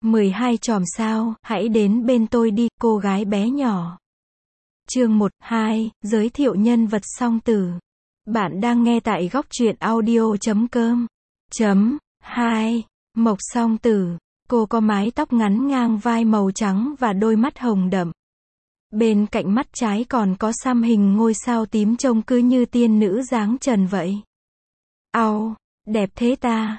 12 chòm sao, hãy đến bên tôi đi, cô gái bé nhỏ. Chương 1, 2, giới thiệu nhân vật song tử. Bạn đang nghe tại góc truyện audio.com. 2. Mộc song tử. Cô có mái tóc ngắn ngang vai màu trắng và đôi mắt hồng đậm. Bên cạnh mắt trái còn có xăm hình ngôi sao tím trông cứ như tiên nữ dáng trần vậy. Au, đẹp thế ta.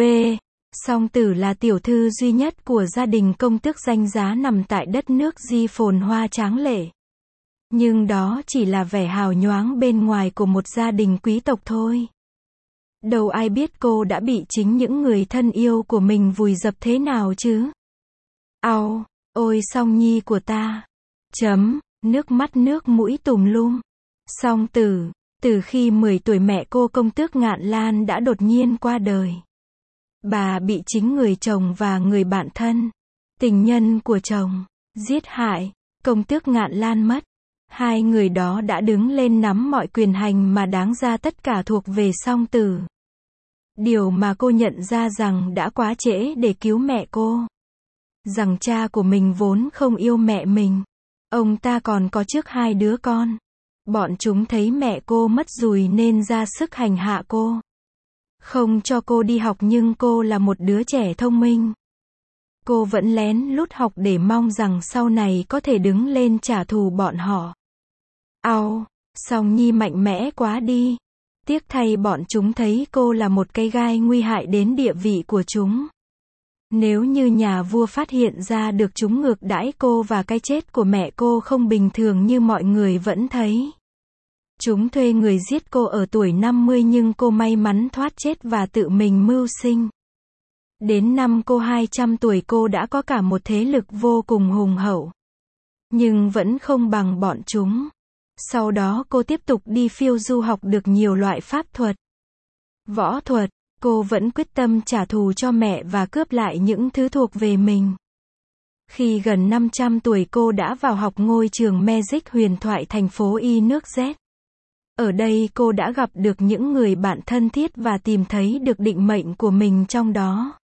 Song tử là tiểu thư duy nhất của gia đình công tước danh giá nằm tại đất nước Di phồn hoa tráng lệ. Nhưng đó chỉ là vẻ hào nhoáng bên ngoài của một gia đình quý tộc thôi. Đâu ai biết cô đã bị chính những người thân yêu của mình vùi dập thế nào chứ. Au, ôi song nhi của ta. Nước mắt nước mũi tùm lum. Song tử, từ khi 10 tuổi mẹ cô công tước Ngạn Lan đã đột nhiên qua đời. Bà bị chính người chồng và người bạn thân, tình nhân của chồng, giết hại. Công tước Ngạn Lan mất. Hai người đó đã đứng lên nắm mọi quyền hành mà đáng ra tất cả thuộc về song tử. Điều mà cô nhận ra rằng đã quá trễ để cứu mẹ cô. Rằng cha của mình vốn không yêu mẹ mình. Ông ta còn có trước 2 đứa con. Bọn chúng thấy mẹ cô mất dùi nên ra sức hành hạ cô. Không cho cô đi học nhưng cô là một đứa trẻ thông minh. Cô vẫn lén lút học để mong rằng sau này có thể đứng lên trả thù bọn họ. Au, song nhi mạnh mẽ quá đi. Tiếc thay bọn chúng thấy cô là một cái gai nguy hại đến địa vị của chúng. Nếu như nhà vua phát hiện ra được chúng ngược đãi cô và cái chết của mẹ cô không bình thường như mọi người vẫn thấy. Chúng thuê người giết cô ở tuổi 50 nhưng cô may mắn thoát chết và tự mình mưu sinh. Đến năm cô 200 tuổi cô đã có cả một thế lực vô cùng hùng hậu. Nhưng vẫn không bằng bọn chúng. Sau đó cô tiếp tục đi phiêu du học được nhiều loại pháp thuật, võ thuật. Cô vẫn quyết tâm trả thù cho mẹ và cướp lại những thứ thuộc về mình. Khi gần 500 tuổi cô đã vào học ngôi trường Magic huyền thoại thành phố Y nước Z. Ở đây cô đã gặp được những người bạn thân thiết và tìm thấy được định mệnh của mình trong đó.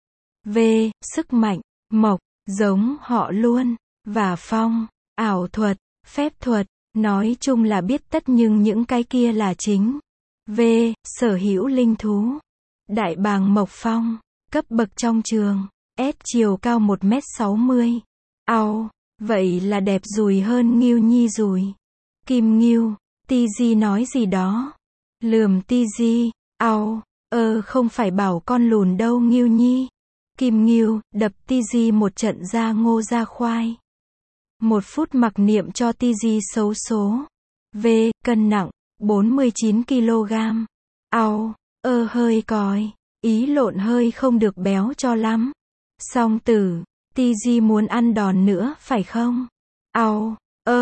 Sức mạnh, mộc, giống họ luôn, và phong, ảo thuật, phép thuật, nói chung là biết tất nhưng những cái kia là chính. Sở hữu linh thú. Đại bàng mộc phong, cấp bậc trong trường, chiều cao 1m60. Au, vậy là đẹp dùi hơn Ngưu Nhi dùi. Kim Ngưu, Tiji nói gì đó. Lườm Tiji, au, không phải bảo con lùn đâu Ngưu Nhi. Kim Ngưu, đập Tiji một trận ra ngô ra khoai. 1 phút mặc niệm cho Tiji xấu số. Cân nặng, 49 kg. Au, hơi còi, ý lộn hơi không được béo cho lắm. Song tử, Tiji muốn ăn đòn nữa phải không? Au,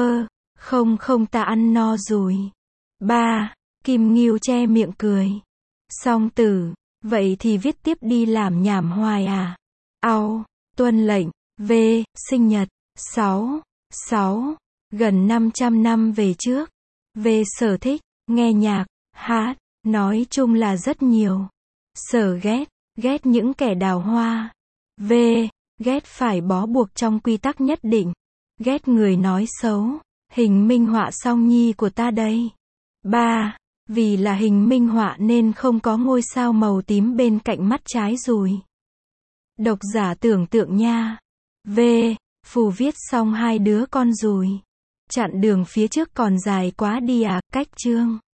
không ta ăn no rồi. Kim Ngưu che miệng cười. Song tử, vậy thì viết tiếp đi làm nhảm hoài à? Au, tuân lệnh. Sinh nhật, 6, gần 500 năm về trước. Sở thích, nghe nhạc, hát, nói chung là rất nhiều. Sở ghét những kẻ đào hoa. Ghét phải bó buộc trong quy tắc nhất định. Ghét người nói xấu. Hình minh họa song nhi của ta đây. Vì là hình minh họa nên không có ngôi sao màu tím bên cạnh mắt trái dùi. Độc giả tưởng tượng nha. Phù viết xong 2 đứa con dùi. Chặn đường phía trước còn dài quá đi à, cách chương.